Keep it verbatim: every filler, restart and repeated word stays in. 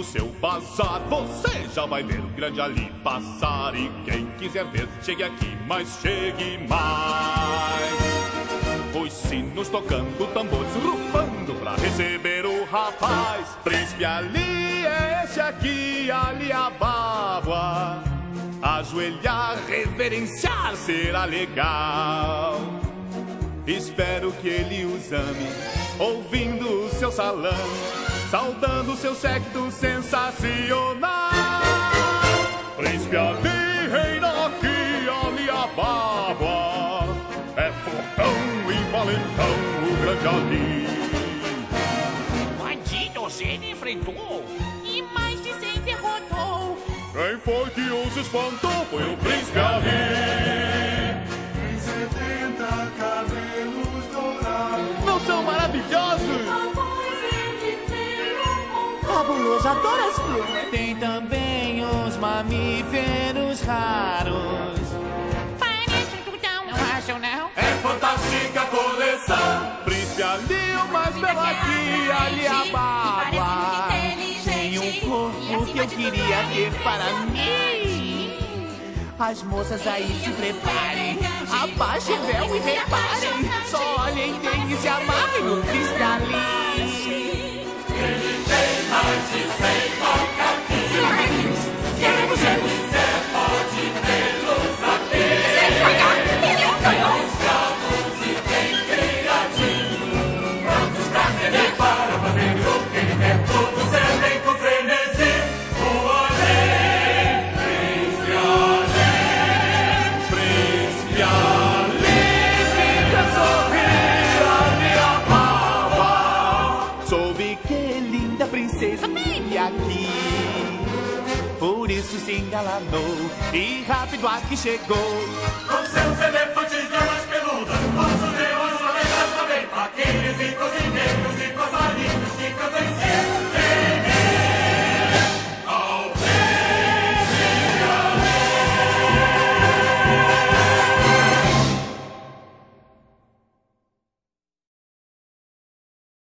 seu bazar. Você já vai ver o grande ali passar. E quem quiser ver, chegue aqui, mas chegue mais. Os sinos tocando, tambores rufando pra receber o rapaz. Príncipe Ali é esse aqui, Ali Ababa. Ajoelhar, reverenciar será legal. Espero que ele os ame, ouvindo o seu salão, saudando o seu séquito sensacional. Príncipe Ali reina aqui, Ali Ababa. É fortão e valentão o grande Ali. Bandidos ele enfrentou e mais de cem derrotou. Quem foi que os espantou foi o Príncipe Ali. Tem setenta cabelos dourados. Não são maravilhosos? Fabuloso, adoro as plumas. Tem também os mamíferos raros. Parece um tutão. Não acham, não? É fantástica a coleção. Príncipe Ali, o mais belo aqui, Ali Ababa. Tem um corpo que eu queria ter para mim. As moças aí se preparem, abaixem o véu e reparem. Só olhem, deem e se amarrem no Príncipe Ali. Ele tem mais de cem mocadinhos. Queremos ver. Se quiser pode vê-los aqui. Escravos e bem criadinhos, prontos pra temer, para fazer o que ele quer. Todos servem com frenesi. O Além, Príncipe Ali. Príncipe Ali, fica sorrir, Ali Ababa. Soube que linda princesa vivia aqui, por isso se engalanou e rápido aqui chegou. Com seus elefantes